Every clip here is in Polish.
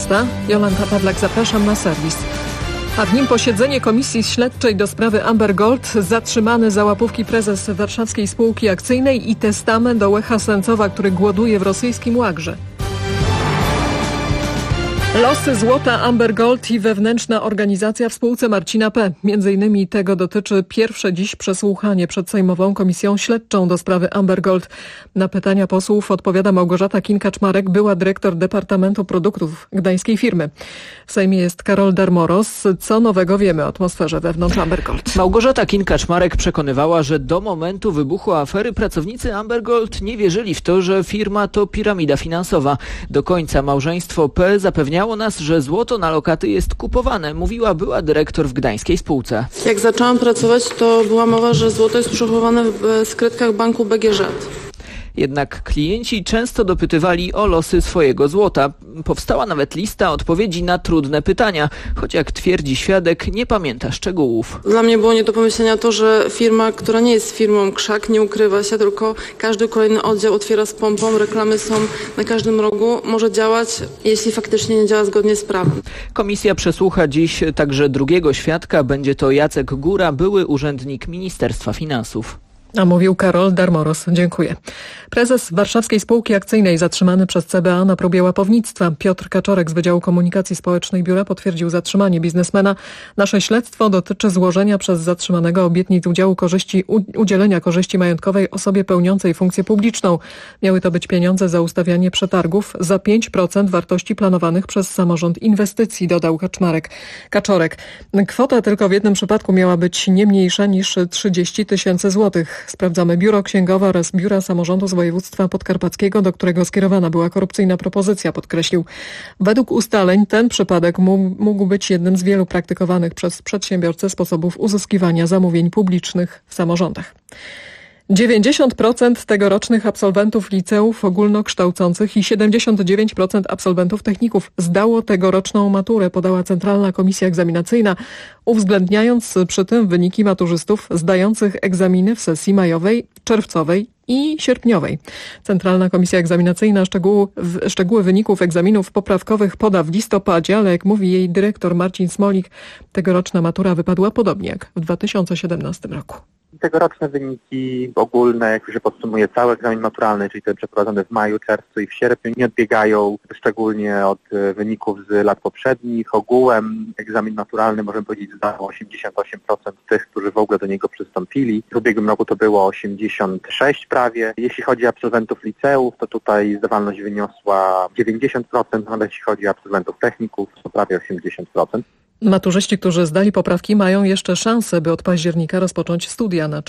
19. Jolanta Pawlak, zapraszam na serwis. A w nim posiedzenie Komisji Śledczej do sprawy Amber Gold, zatrzymany za łapówki prezes warszawskiej spółki akcyjnej i testament Ołecha Sencowa, który głoduje w rosyjskim łagrze. Losy złota Amber Gold i wewnętrzna organizacja w spółce Marcina P. Między innymi tego dotyczy pierwsze dziś przesłuchanie przed Sejmową Komisją Śledczą do sprawy Amber Gold. Na pytania posłów odpowiada Małgorzata Kinka-Czmarek, była dyrektor Departamentu Produktów gdańskiej firmy. W Sejmie jest Karol Darmoros. Co nowego wiemy o atmosferze wewnątrz Amber Gold? Małgorzata Kinka-Czmarek przekonywała, że do momentu wybuchu afery pracownicy Amber Gold nie wierzyli w to, że firma to piramida finansowa. Do końca małżeństwo P. zapewniało nas, że złoto na lokaty jest kupowane, mówiła była dyrektor w gdańskiej spółce. Jak zaczęłam pracować, to była mowa, że złoto jest przechowywane w skrytkach banku BGŻ. Jednak klienci często dopytywali o losy swojego złota. Powstała nawet lista odpowiedzi na trudne pytania, choć jak twierdzi świadek, nie pamięta szczegółów. Dla mnie było nie do pomyślenia to, że firma, która nie jest firmą Krzak, nie ukrywa się, tylko każdy kolejny oddział otwiera z pompą, reklamy są na każdym rogu, może działać, jeśli faktycznie nie działa zgodnie z prawem. Komisja przesłucha dziś także drugiego świadka, będzie to Jacek Góra, były urzędnik Ministerstwa Finansów. A mówił Karol Darmoros. Dziękuję. Prezes warszawskiej spółki akcyjnej zatrzymany przez CBA na próbie łapownictwa. Piotr Kaczorek z Wydziału Komunikacji Społecznej Biura potwierdził zatrzymanie biznesmena. Nasze śledztwo dotyczy złożenia przez zatrzymanego obietnic udzielenia korzyści majątkowej osobie pełniącej funkcję publiczną. Miały to być pieniądze za ustawianie przetargów za 5% wartości planowanych przez samorząd inwestycji, dodał Kaczorek. Kwota tylko w jednym przypadku miała być nie mniejsza niż 30 000 złotych. Sprawdzamy Biuro Księgowe oraz Biura Samorządu z Województwa Podkarpackiego, do którego skierowana była korupcyjna propozycja, podkreślił. Według ustaleń ten przypadek mógł być jednym z wielu praktykowanych przez przedsiębiorcę sposobów uzyskiwania zamówień publicznych w samorządach. 90% tegorocznych absolwentów liceów ogólnokształcących i 79% absolwentów techników zdało tegoroczną maturę, podała Centralna Komisja Egzaminacyjna, uwzględniając przy tym wyniki maturzystów zdających egzaminy w sesji majowej, czerwcowej i sierpniowej. Centralna Komisja Egzaminacyjna szczegóły wyników egzaminów poprawkowych poda w listopadzie, ale jak mówi jej dyrektor Marcin Smolik, tegoroczna matura wypadła podobnie jak w 2017 roku. Tegoroczne wyniki ogólne, jak się podsumuje cały egzamin maturalny, czyli ten przeprowadzony w maju, czerwcu i w sierpniu, nie odbiegają szczególnie od wyników z lat poprzednich. Ogółem egzamin maturalny, możemy powiedzieć, zdało 88% tych, którzy w ogóle do niego przystąpili. W ubiegłym roku to było 86 prawie. Jeśli chodzi o absolwentów liceów, to tutaj zdawalność wyniosła 90%, ale jeśli chodzi o absolwentów techników, to prawie 80%. Maturzyści, którzy zdali poprawki, mają jeszcze szansę, by od października rozpocząć studia na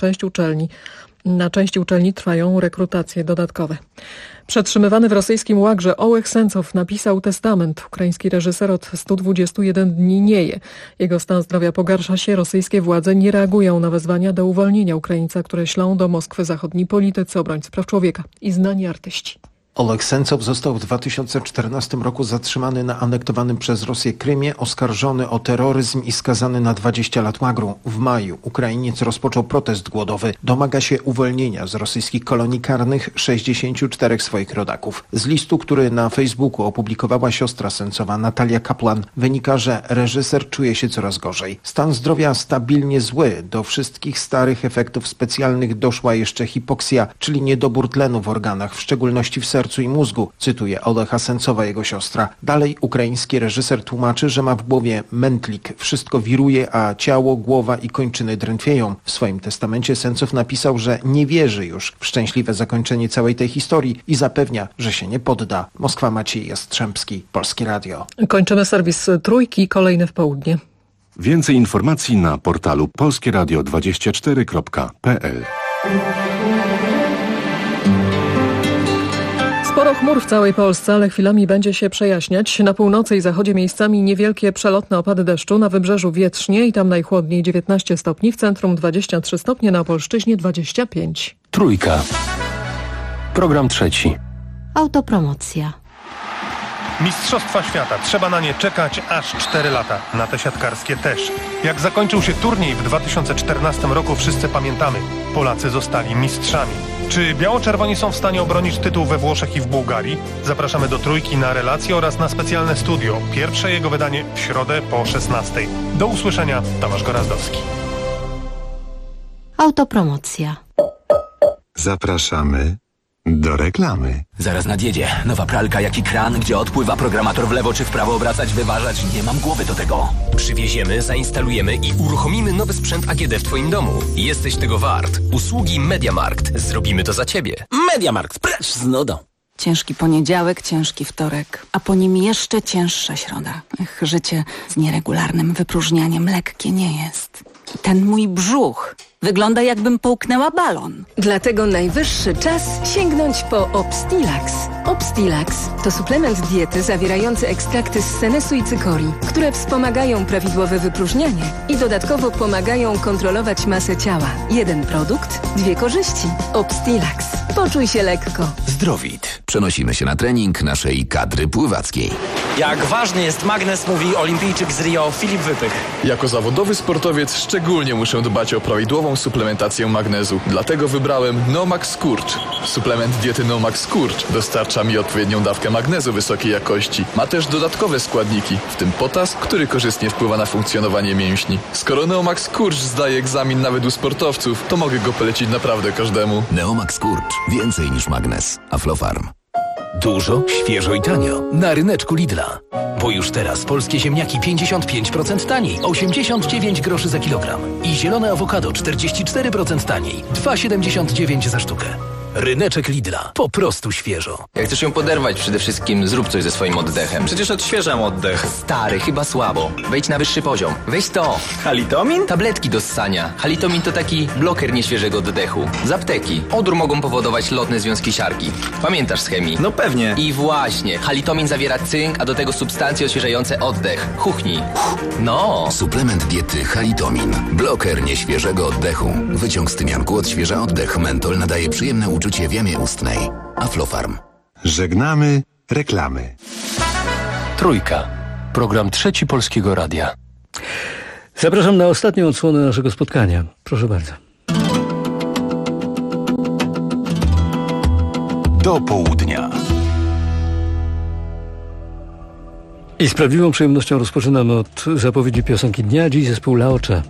części uczelni trwają rekrutacje dodatkowe. Przetrzymywany w rosyjskim łagrze Ołech Sencow napisał testament. Ukraiński reżyser od 121 dni nieje. Jego stan zdrowia pogarsza się. Rosyjskie władze nie reagują na wezwania do uwolnienia Ukraińca, które ślą do Moskwy zachodni politycy, obrońcy praw człowieka i znani artyści. Ołech Sencow został w 2014 roku zatrzymany na anektowanym przez Rosję Krymie, oskarżony o terroryzm i skazany na 20 lat łagru. W maju Ukrainiec rozpoczął protest głodowy. Domaga się uwolnienia z rosyjskich kolonii karnych 64 swoich rodaków. Z listu, który na Facebooku opublikowała siostra Sencowa Natalia Kaplan, wynika, że reżyser czuje się coraz gorzej. Stan zdrowia stabilnie zły. Do wszystkich starych efektów specjalnych doszła jeszcze hipoksja, czyli niedobór tlenu w organach, w szczególności w sercu i mózgu, cytuje Olecha Sencowa, jego siostra. Dalej ukraiński reżyser tłumaczy, że ma w głowie mętlik. Wszystko wiruje, a ciało, głowa i kończyny drętwieją. W swoim testamencie Sencow napisał, że nie wierzy już w szczęśliwe zakończenie całej tej historii i zapewnia, że się nie podda. Moskwa, Maciej Jastrzębski, Polskie Radio. Kończymy serwis Trójki, kolejny w południe. Więcej informacji na portalu polskieradio24.pl. Sporo chmur w całej Polsce, ale chwilami będzie się przejaśniać. Na północy i zachodzie miejscami niewielkie przelotne opady deszczu, na wybrzeżu wietrznie i tam najchłodniej 19 stopni, w centrum 23 stopnie, na Opolszczyźnie 25. Trójka. Program trzeci. Autopromocja. Mistrzostwa świata. Trzeba na nie czekać aż 4 lata. Na te siatkarskie też. Jak zakończył się turniej w 2014 roku, wszyscy pamiętamy. Polacy zostali mistrzami. Czy biało-czerwoni są w stanie obronić tytuł we Włoszech i w Bułgarii? Zapraszamy do Trójki na relacje oraz na specjalne studio. Pierwsze jego wydanie w środę po 16:00. Do usłyszenia, Tomasz Gorazdowski. Autopromocja. Zapraszamy do reklamy. Zaraz nadjedzie. Nowa pralka jak i kran, gdzie odpływa programator w lewo czy w prawo obracać, wyważać. Nie mam głowy do tego. Przywieziemy, zainstalujemy i uruchomimy nowy sprzęt AGD w Twoim domu. Jesteś tego wart. Usługi MediaMarkt. Zrobimy to za Ciebie. MediaMarkt, precz z nudą. Ciężki poniedziałek, ciężki wtorek, a po nim jeszcze cięższa środa. Życie z nieregularnym wypróżnianiem lekkie nie jest. Ten mój brzuch wygląda, jakbym połknęła balon. Dlatego najwyższy czas sięgnąć po Obstilax. Obstilax to suplement diety zawierający ekstrakty z senesu i cykorii, które wspomagają prawidłowe wypróżnianie i dodatkowo pomagają kontrolować masę ciała. Jeden produkt, dwie korzyści. Obstilax. Poczuj się lekko. Zdrowit. Przenosimy się na trening naszej kadry pływackiej. Jak ważny jest magnes, mówi olimpijczyk z Rio Filip Wypych. Jako zawodowy sportowiec szczególnie muszę dbać o prawidłową suplementację magnezu. Dlatego wybrałem Nomax Skurcz. Suplement diety Nomax Skurcz dostarcza mi odpowiednią dawkę magnezu wysokiej jakości. Ma też dodatkowe składniki, w tym potas, który korzystnie wpływa na funkcjonowanie mięśni. Skoro Neomax Skurcz zdaje egzamin nawet u sportowców, to mogę go polecić naprawdę każdemu. Neomax Skurcz. Więcej niż magnes. Aflofarm. Dużo, świeżo i tanio. Na ryneczku Lidla. Bo już teraz polskie ziemniaki 55% taniej. 89 groszy za kilogram. I zielone awokado 44% taniej. 2,79 za sztukę. Ryneczek Lidla. Po prostu świeżo. Jak chcesz ją poderwać, przede wszystkim zrób coś ze swoim oddechem. Przecież odświeżam oddech. Stary, chyba słabo. Wejdź na wyższy poziom. Weź to. Halitomin? Tabletki do ssania. Halitomin to taki bloker nieświeżego oddechu. Z apteki. Odór mogą powodować lotne związki siarki. Pamiętasz z chemii? No pewnie. I właśnie. Halitomin zawiera cynk, a do tego substancje odświeżające oddech. Chuchnij. No. Suplement diety Halitomin. Bloker nieświeżego oddechu. Wyciąg z tymianku odświeża oddech. Mentol nadaje przyjemne uczucie w jamie ustnej. Aflofarm. Żegnamy reklamy. Trójka. Program Trzeci Polskiego Radia. Zapraszam na ostatnią odsłonę naszego spotkania. Proszę bardzo. Do południa. I z prawdziwą przyjemnością rozpoczynamy od zapowiedzi piosenki dnia. Dziś zespół Laocze.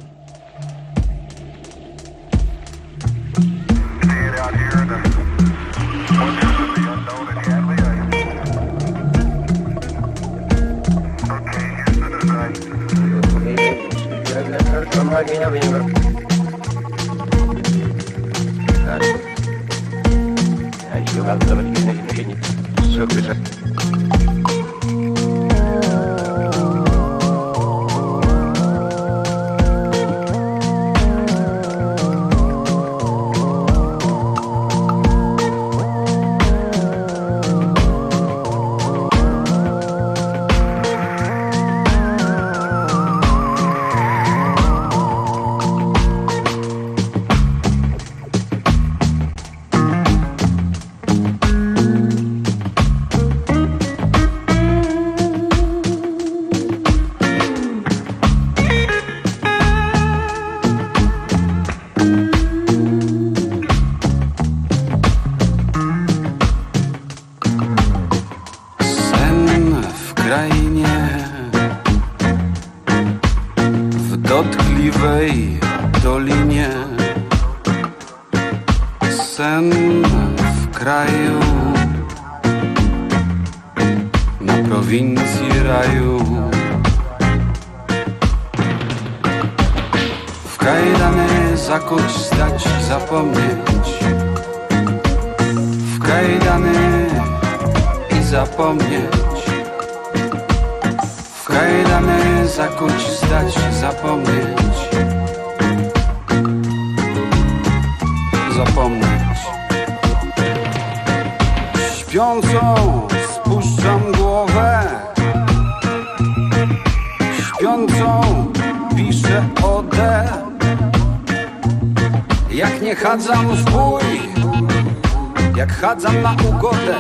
Chadzam na ugodę,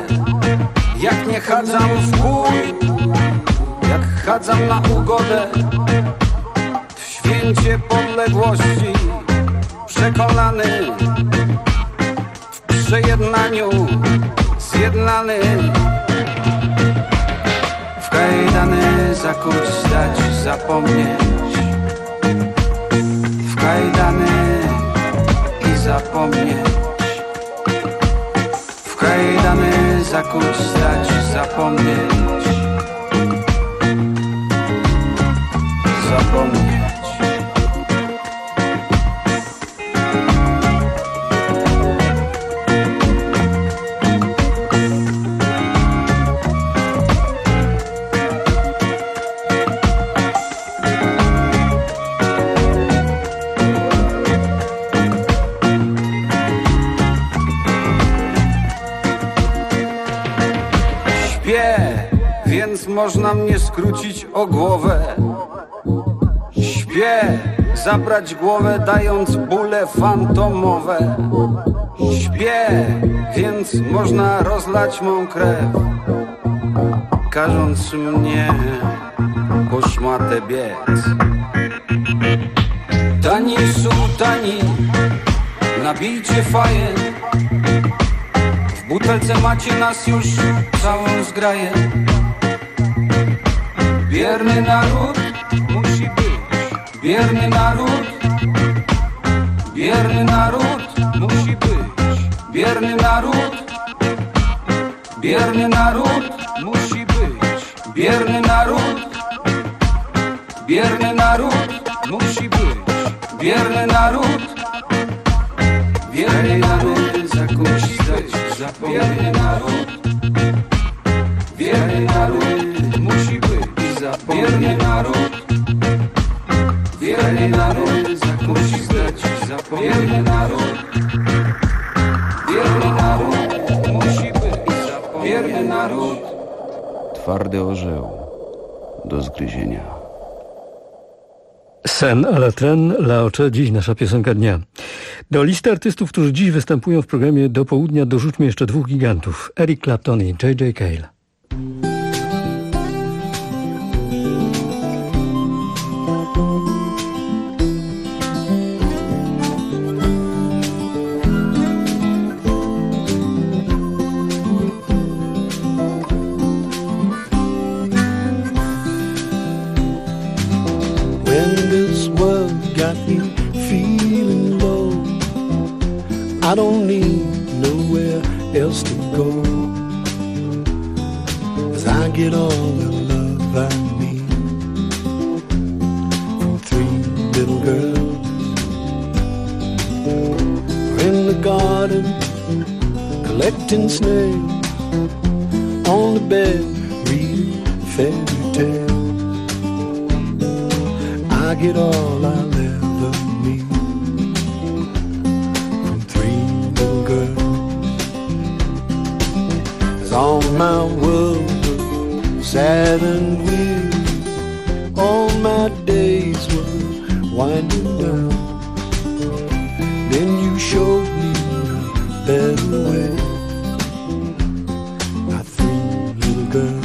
jak nie chadzam w bój, jak chadzam na ugodę, w święcie podległości, przekonany, w przejednaniu zjednany. W kajdany zakuć, zdać, zapomnieć. W kajdany i zapomnieć. W kajdany zakuć, zdać, zapomnieć. Zapomnieć. Więc można mnie skrócić o głowę. Śpię, zabrać głowę, dając bóle fantomowe. Śpię, więc można rozlać mą krew, każąc mnie po szmatę biec. Tani sułtani, nabijcie faję. W butelce macie nas już całą zgraję. Bierny naród musi być. Bierny naród. Bierny naród musi być. Bierny naród. Bierny naród musi być. Bierny naród. Bierny naród musi być. Bierny naród. Bierny naród zakuć, zdać, zapomnieć. Bierny naród musi być. Bierny naród. Bierny naród musi zdać, zapomnieć. Bierny naród. Bierny naród musi być. Bierny naród. Twardy orzeł do zgryzienia. Sen à la traîne, La Ocze, dziś nasza piosenka dnia. Do listy artystów, którzy dziś występują w programie Do Południa, dorzućmy jeszcze dwóch gigantów. Eric Clapton i J.J. Cale. I don't need nowhere else to go, 'cause I get all the love I need from three little girls. We're in the garden collecting snails, on the bed reading fairy tales. I get all I'll ever need. All my world was sad and weary, all my days were winding down. Then you showed me a better way, my three little girls.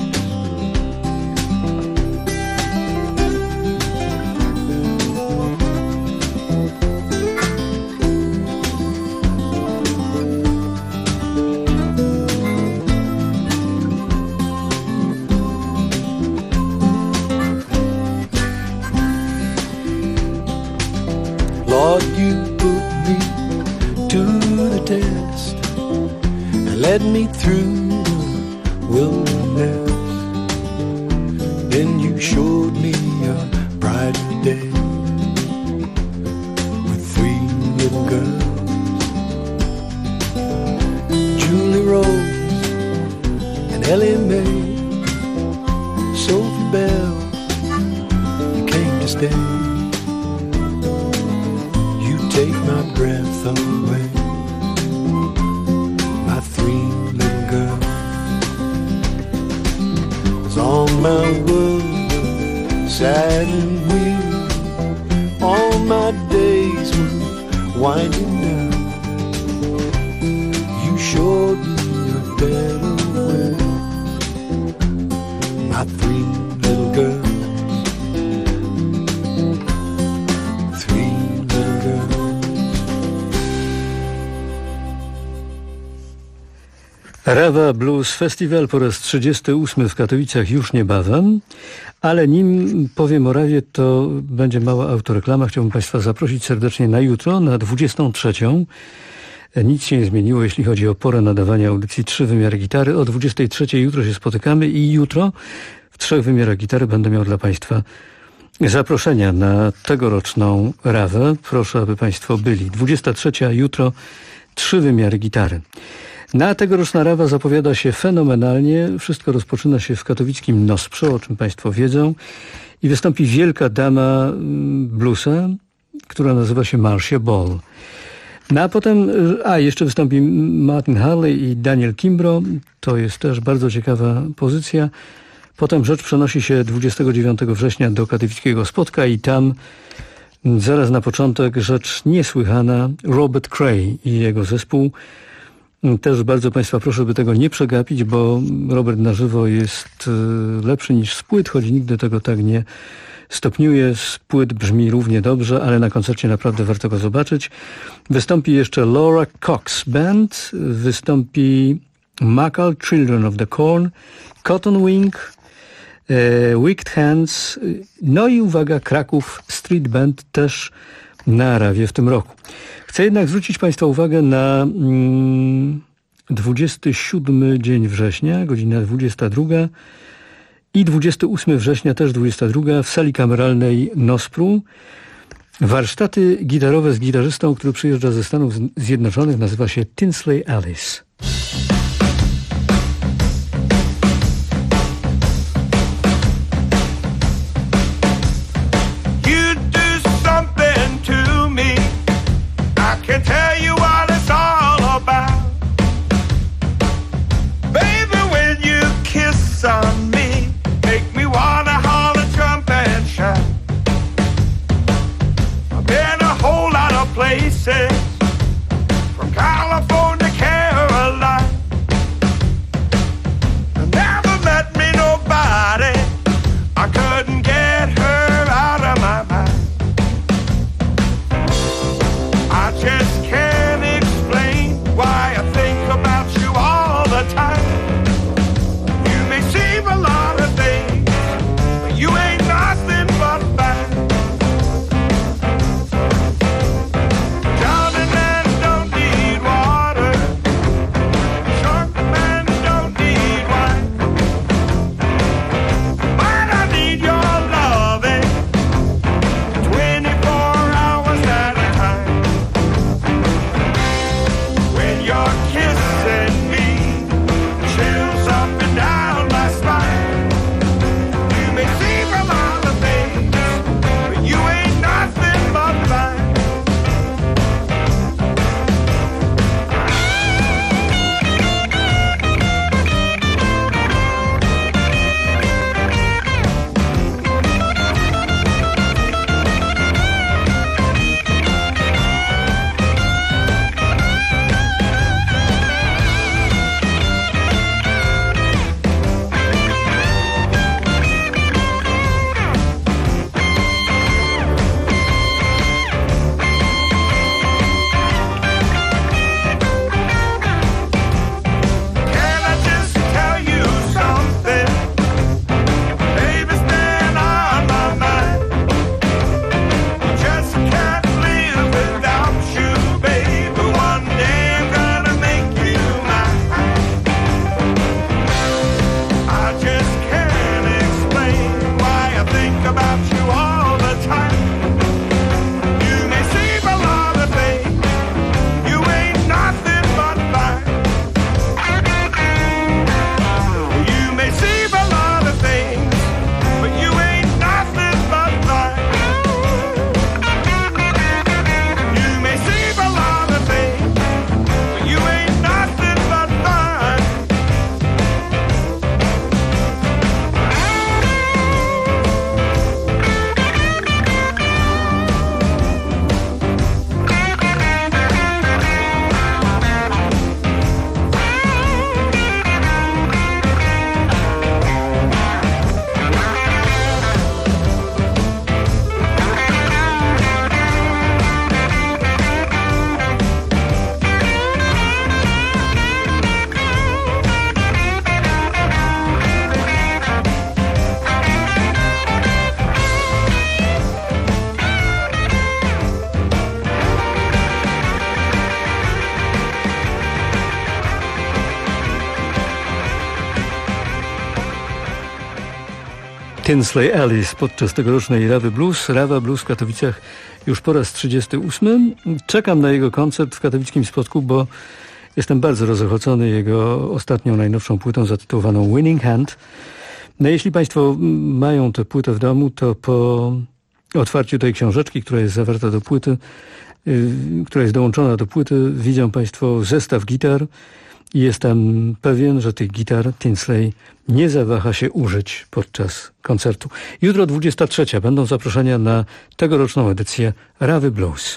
Lord, you put me to the test and led me through the wilderness. Then you showed me a brighter day with three little girls. Julie Rose and Ellie Mae, Sophie Bell, you came to stay. Take my breath away, my three little girls. 'Cause all my world sad and weary, all my days were winding down. You showed me a better way, my three little girls. Rawa Blues Festival po raz 38 w Katowicach już niebawem, ale nim powiem o Rawie, to będzie mała autoreklama. Chciałbym Państwa zaprosić serdecznie na jutro, na 23. Nic się nie zmieniło, jeśli chodzi o porę nadawania audycji 3 wymiary gitary. O 23 jutro się spotykamy i jutro w 3 wymiarach gitary będę miał dla Państwa zaproszenia na tegoroczną Rawę. Proszę, aby Państwo byli. 23 jutro 3 wymiary gitary. Na tegoroczna Rawa zapowiada się fenomenalnie. Wszystko rozpoczyna się w katowickim Nosprze, o czym Państwo wiedzą. I wystąpi wielka dama bluesa, która nazywa się Marcia Ball. No a potem, jeszcze wystąpi Martin Harley i Daniel Kimbro. To jest też bardzo ciekawa pozycja. Potem rzecz przenosi się 29 września do katowickiego Spotka i tam zaraz na początek rzecz niesłychana. Robert Cray i jego zespół. Też bardzo Państwa proszę, by tego nie przegapić, bo Robert na żywo jest lepszy niż z płyt, choć nigdy tego tak nie stopniuje. Z płyt brzmi równie dobrze, ale na koncercie naprawdę warto go zobaczyć. Wystąpi jeszcze Laura Cox Band, wystąpi Makal, Children of the Corn, Cotton Wing, Wicked Hands, no i uwaga, Kraków Street Band też na Rawie w tym roku. Chcę jednak zwrócić Państwa uwagę na 27 dzień września, godzina 22 i 28 września, też 22 w sali kameralnej Nospru. Warsztaty gitarowe z gitarzystą, który przyjeżdża ze Stanów Zjednoczonych, nazywa się Tinsley Ellis. Can tell you what it's all about. Baby, when you kiss on me, make me wanna holler, jump and shout. I've been a whole lot of places, from California to Carolina. Tinsley Ellis podczas tegorocznej Rawy Blues. Rawa Blues w Katowicach już po raz 38. Czekam na jego koncert w katowickim Spodku, bo jestem bardzo rozochocony jego ostatnią, najnowszą płytą zatytułowaną Winning Hand. No jeśli Państwo mają tę płytę w domu, to po otwarciu tej książeczki, która jest zawarta do płyty, która jest dołączona do płyty, widzą Państwo zestaw gitar i jestem pewien, że tych gitar Tinsley nie zawaha się użyć podczas koncertu. Jutro 23. będą zaproszenia na tegoroczną edycję Rawy Blues.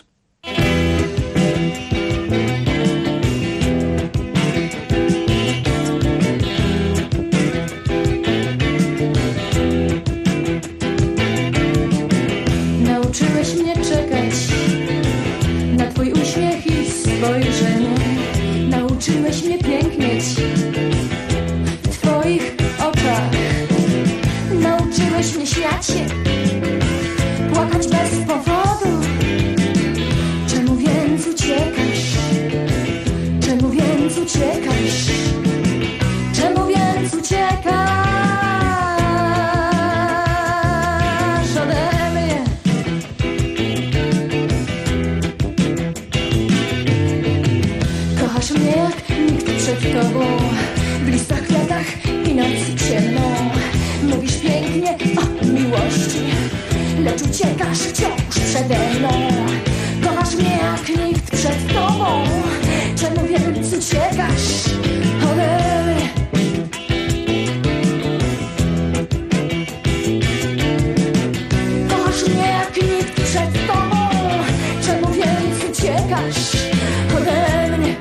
Nauczyłeś mnie czekać na twój uśmiech i spojrzenie. Nauczyłeś mnie pięknieć w twoich oczach. Nauczyłeś mnie śmiać się, płakać bez powodu. Czemu więc uciekasz? Czemu więc uciekasz? Czemu więc uciekasz ode mnie? Kochasz mnie jak nikt przed tobą, w listach, kwiatach i nocy ciemną. Mówisz pięknie o miłości, lecz uciekasz wciąż przede mną. Kochasz mnie jak nikt przed tobą, czemu więc uciekasz ode mnie? Kochasz mnie jak nikt przed tobą, czemu więc uciekasz ode mnie?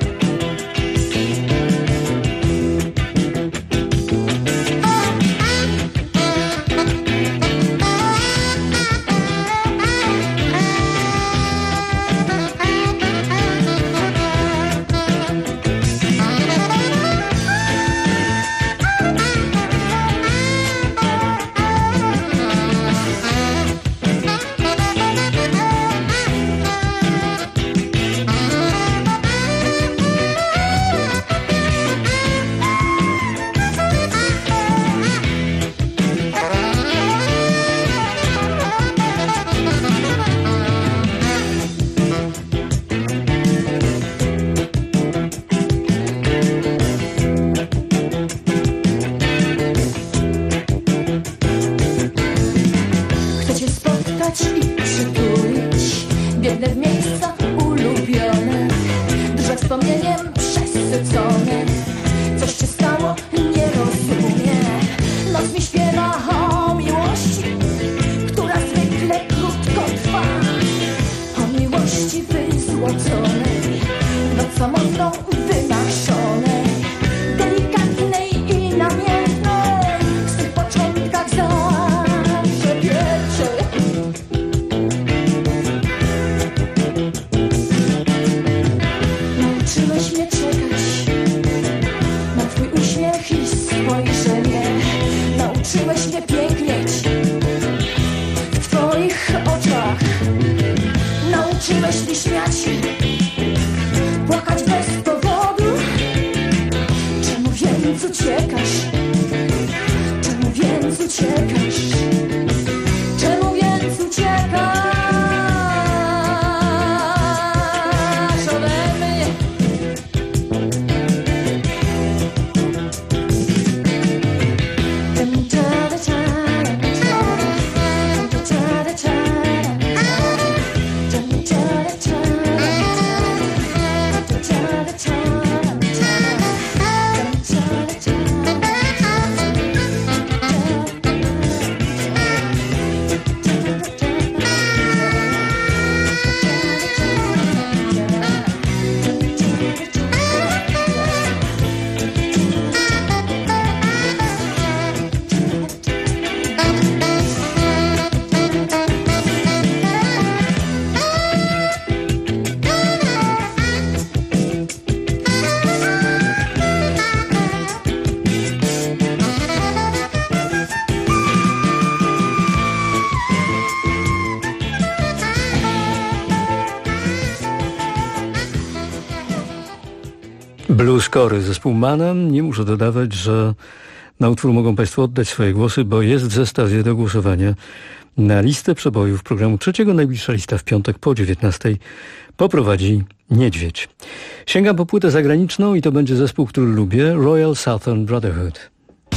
Blues Cory, zespół Manam. Nie muszę dodawać, że Na utwór mogą Państwo oddać swoje głosy, bo jest w zestawie do głosowania na listę przebojów programu trzeciego. Najbliższa lista w piątek po 19:00 poprowadzi Niedźwiedź. Sięgam po płytę zagraniczną i to będzie zespół, który lubię, Royal Southern Brotherhood.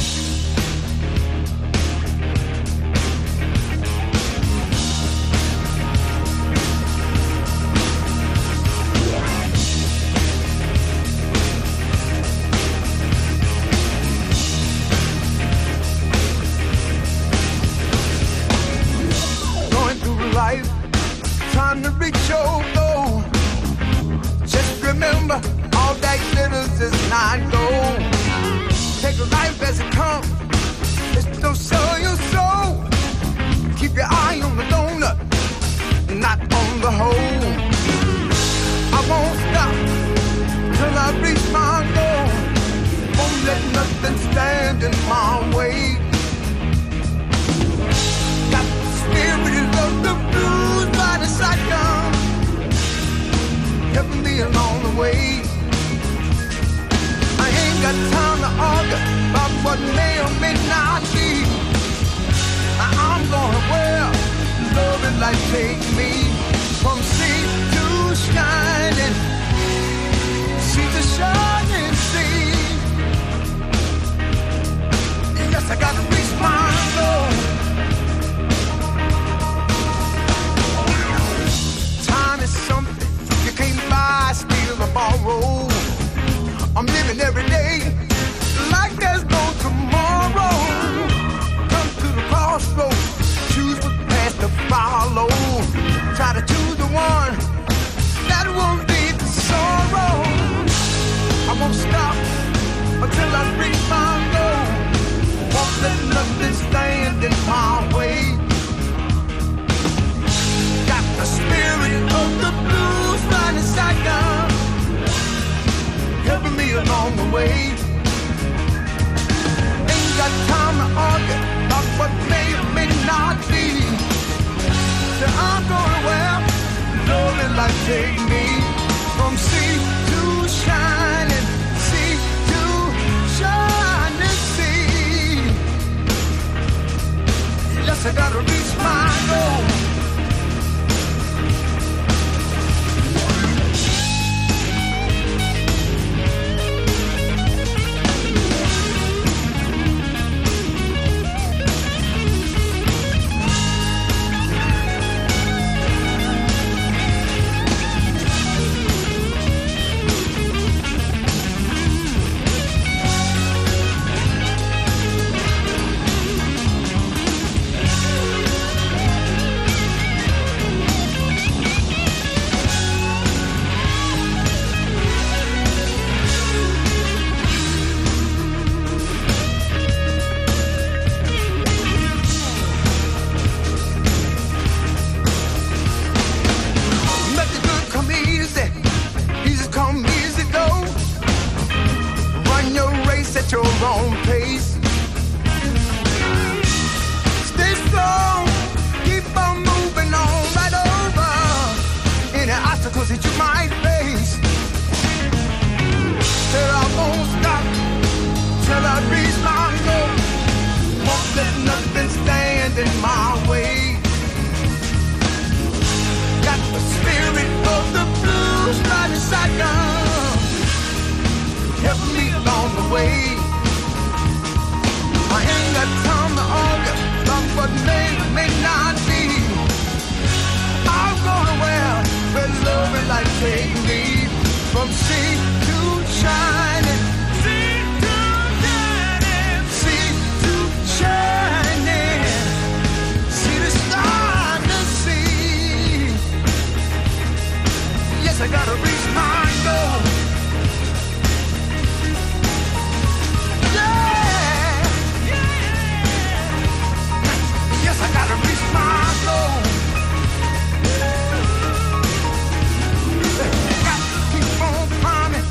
Trying to reach your goal. Just remember, all that glitters is not gold. Take life as it comes. It's no sell your soul. Keep your eye on the donut, not on the hole. I won't stop till I reach my goal. Won't let nothing stand in my way. Got the spirit of the blues by the shotgun, helping me along the way. I ain't got time to argue about what may or may not be. I'm going where love and life take me, from sea to shining, sea to shining sea. Yes, I gotta reach my goal. Something you can't buy, steal or borrow. I'm living every day like there's no tomorrow. Come to the crossroads, choose what path to follow. Try to choose the one that won't lead to sorrow. I won't stop until I reach my goal. Won't let nothing stand in my way. Got the spirit of the blues riding shotgun, helping me along the way. Ain't got time to argue about what may or may not be. So I'm going where love and life take me, from sea to shining, sea to shining sea. Yes, I gotta reach my goal. At your own pace. Stay strong, keep on moving on right over any obstacles that you might face. Till I won't stop, till I reach my goal. Won't let nothing stand in my way. Got the spirit of the blues riding shotgun, help me along the way. I ain't got time to argue about what may or may not be. I'm going where love and life take me, from sea to shining, sea to shining, sea to shining, sea to shining sea. Yes, I gotta reach my goal. I gotta reach my goal. Got to keep on climbing,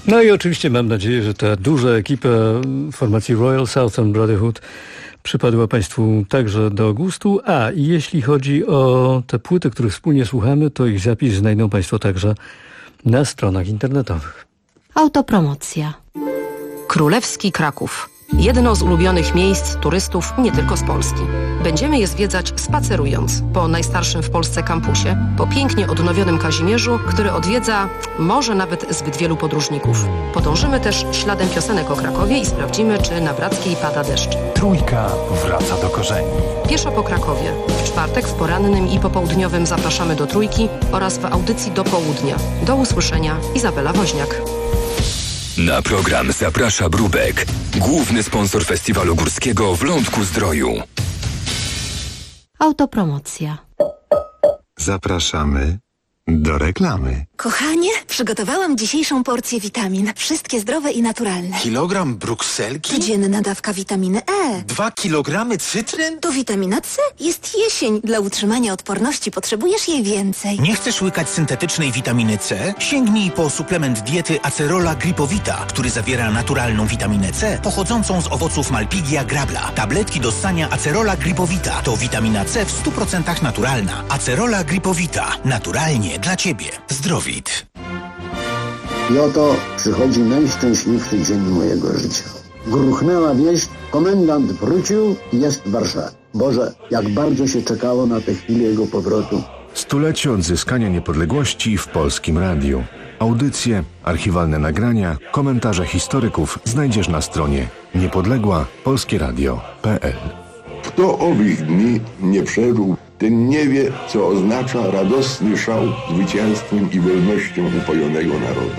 No i oczywiście mam nadzieję, że ta duża ekipa formacji Royal Southern Brotherhood przypadła Państwu także do gustu. A i jeśli chodzi o te płyty, których wspólnie słuchamy, to ich zapis znajdą Państwo także na stronach internetowych. Autopromocja. Królewski Kraków. Jedno z ulubionych miejsc turystów nie tylko z Polski. Będziemy je zwiedzać spacerując po najstarszym w Polsce kampusie, po pięknie odnowionym Kazimierzu, który odwiedza może nawet zbyt wielu podróżników. Podążymy też śladem piosenek o Krakowie i sprawdzimy, czy na Brackiej pada deszcz. Trójka wraca do korzeni. Pieszo po Krakowie. W czwartek w porannym i popołudniowym zapraszamy do Trójki oraz w audycji do południa. Do usłyszenia. Izabela Woźniak. Na program zaprasza Brubek, główny sponsor festiwalu górskiego w Lądku-Zdroju. Autopromocja. Zapraszamy do reklamy. Kochanie, przygotowałam dzisiejszą porcję witamin. Wszystkie zdrowe i naturalne. Kilogram brukselki? Codzienna dawka witaminy E. 2 kilogramy cytryn? To witamina C. Jest jesień. Dla utrzymania odporności potrzebujesz jej więcej. Nie chcesz łykać syntetycznej witaminy C? Sięgnij po suplement diety Acerola Gripowita, który zawiera naturalną witaminę C pochodzącą z owoców Malpighia grabla. Tabletki do ssania Acerola Gripowita to witamina C w 100% naturalna. Acerola Gripowita. Naturalnie dla Ciebie. Zdrowit. I oto przychodzi najszczęśliwszy dzień mojego życia. Gruchnęła wieść, komendant wrócił i jest w Warszawie. Boże, jak bardzo się czekało na tę chwilę jego powrotu. Stulecie odzyskania niepodległości w Polskim Radiu. Audycje, archiwalne nagrania, komentarze historyków znajdziesz na stronie niepodległa-polskieradio.pl. Kto owych dni nie przeżył, ten nie wie, co oznacza radosny szał zwycięstwem i wolnością upojonego narodu.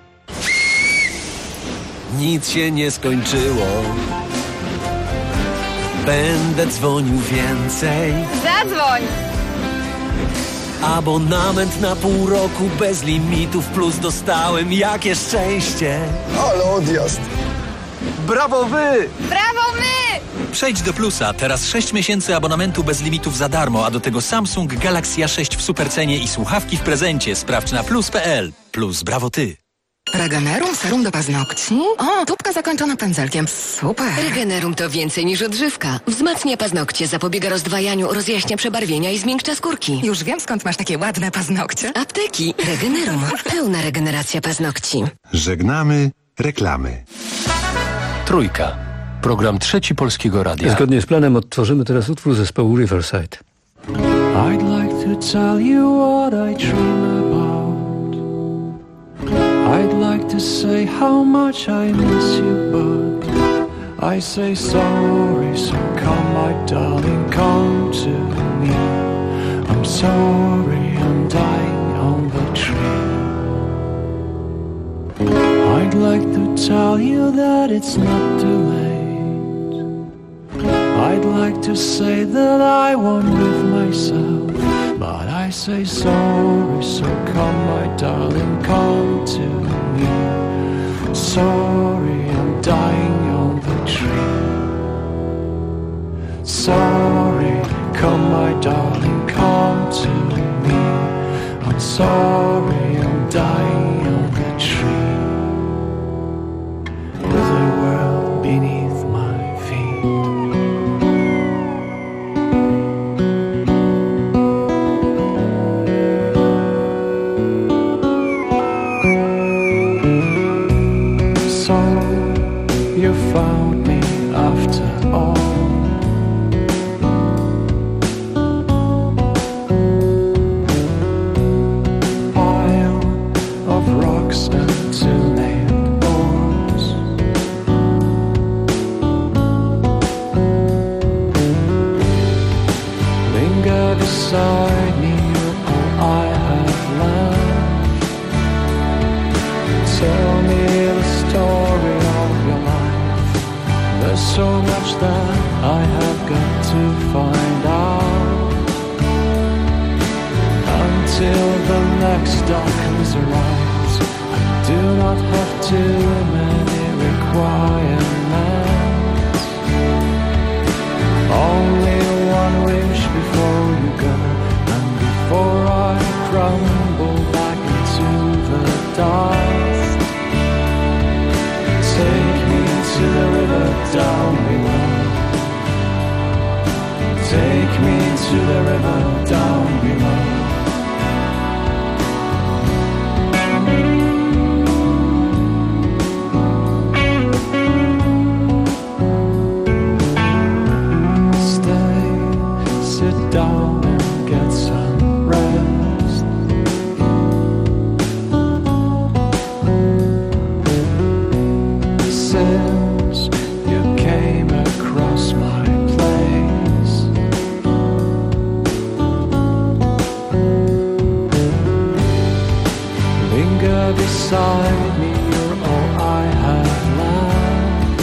Nic się nie skończyło. Będę dzwonił więcej. Zadzwoń! Abonament na pół roku bez limitów plus dostałem. Jakie szczęście! Ale odjazd! Brawo wy! Brawo my! Przejdź do Plusa. Teraz 6 miesięcy abonamentu bez limitów za darmo, a do tego Samsung Galaxy A6 w supercenie i słuchawki w prezencie. Sprawdź na plus.pl. Plus, brawo ty. Regenerum serum do paznokci? O, tubka zakończona pędzelkiem. Super. Regenerum to więcej niż odżywka. Wzmacnia paznokcie, zapobiega rozdwajaniu, rozjaśnia przebarwienia i zmiękcza skórki. Już wiem, skąd masz takie ładne paznokcie. Apteki. Regenerum. Pełna regeneracja paznokci. Żegnamy reklamy. Trójka. Program Trzeci Polskiego Radia. Zgodnie z planem odtworzymy teraz utwór zespołu Riverside. I'd like to tell you what I dream about. I'd like to say how much I miss you, but I say sorry, so come my darling, come to me. I'm sorry, I'm dying on the tree. I'd like to tell you that it's not too late. I'd like to say that I won't with myself, but I say sorry, so come my darling, come to me. Sorry, I'm dying on the tree. Sorry, come my darling, come to me. I'm sorry, I'm dying on the tree. With the world beneath my feet. So you found me after all. Pile of rocks and two-nailed boards. Linger beside me, all I have left. Tell me the story of your life. There's so much that I have got to find out. Until the next darkness arrives, I do not have too many requirements. Only one wish before you go, and before I crumble back into the dust. down below. Take me to the river down below. Stay, sit down and get some rest. Since you came across my place, linger beside me, you're all I have left.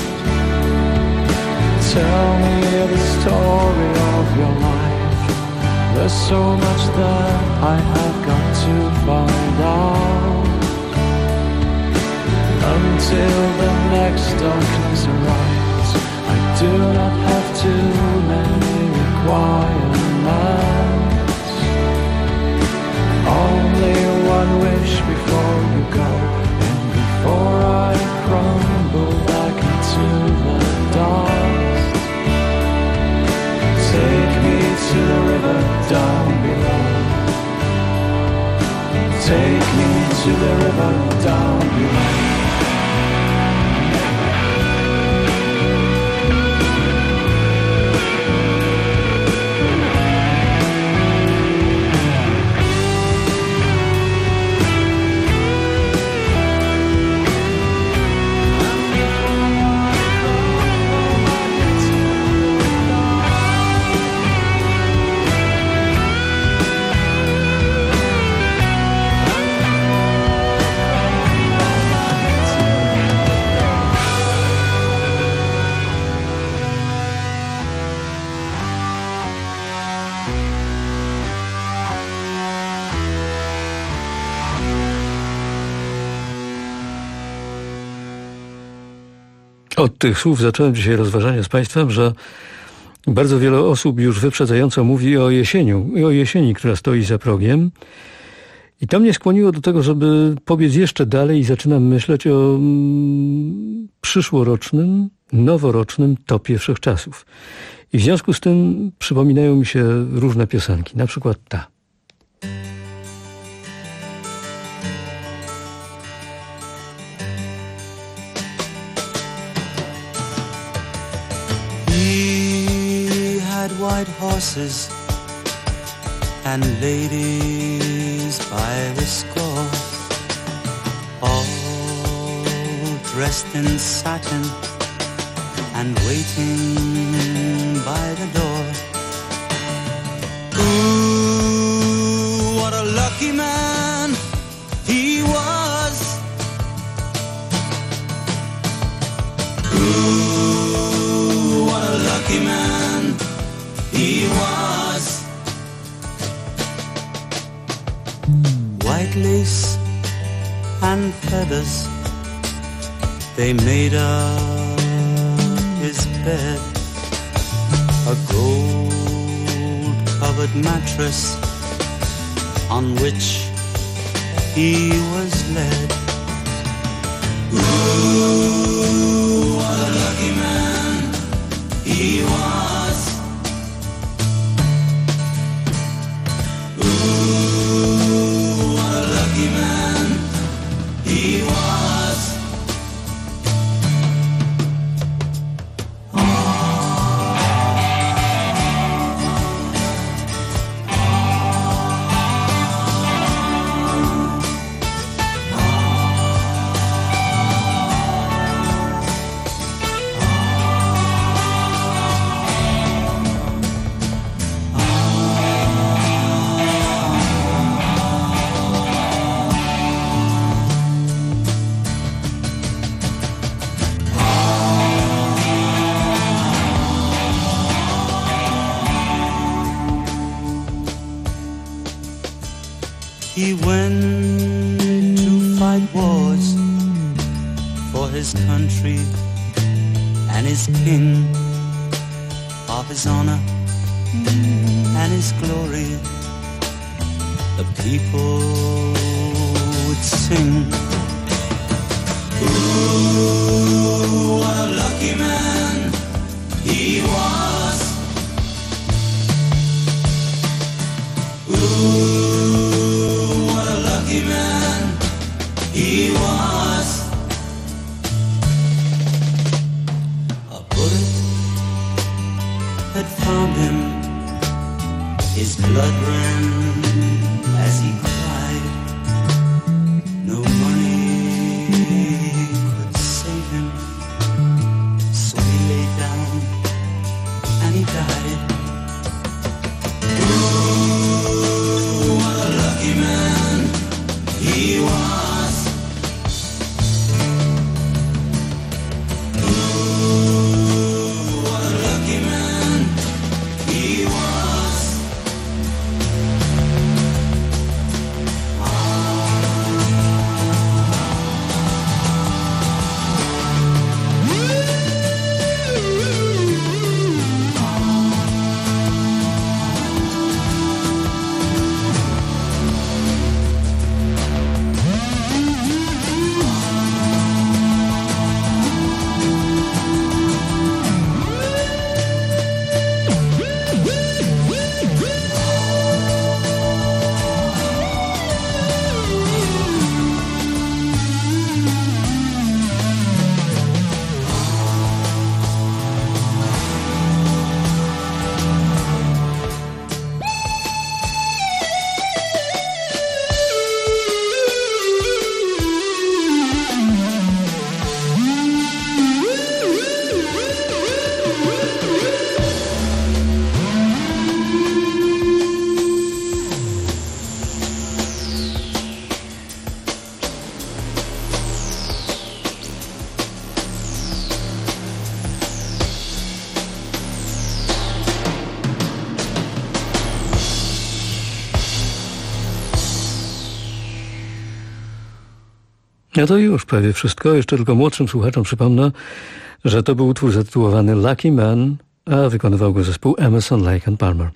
Tell me the story of your life. There's so much that I have got to find out. Until the next darkness arrives, I do not have too many requirements. Only one wish before you go, and before I crumble back into the dust. Take me to the river down below. Take me to the river down below. Od tych słów zacząłem dzisiaj rozważania z Państwem, że bardzo wiele osób już wyprzedzająco mówi o jesieni, która stoi za progiem. I to mnie skłoniło do tego, żeby pobiec jeszcze dalej i zaczynam myśleć o przyszłorocznym, noworocznym topie wszechczasów. I w związku z tym przypominają mi się różne piosenki, na przykład ta. White horses and ladies by the score, all dressed in satin and waiting by the door. Ooh, what a lucky man he was. Ooh, what a lucky man he was. White lace and feathers, they made up his bed. A gold-covered mattress on which he was led. Ooh, what a lucky man he was. He went to fight wars for his country and his king, of his honor and his glory. The people would sing. Ooh, what a lucky man had found him. His blood ran as he cried. No money could save him, so he lay down and he died. Oh, what a lucky man he was. Oh, what a lucky man he was. No to już prawie wszystko. Jeszcze tylko młodszym słuchaczom przypomnę, że to był utwór zatytułowany Lucky Man, a wykonywał go zespół Emerson, Lake and Palmer.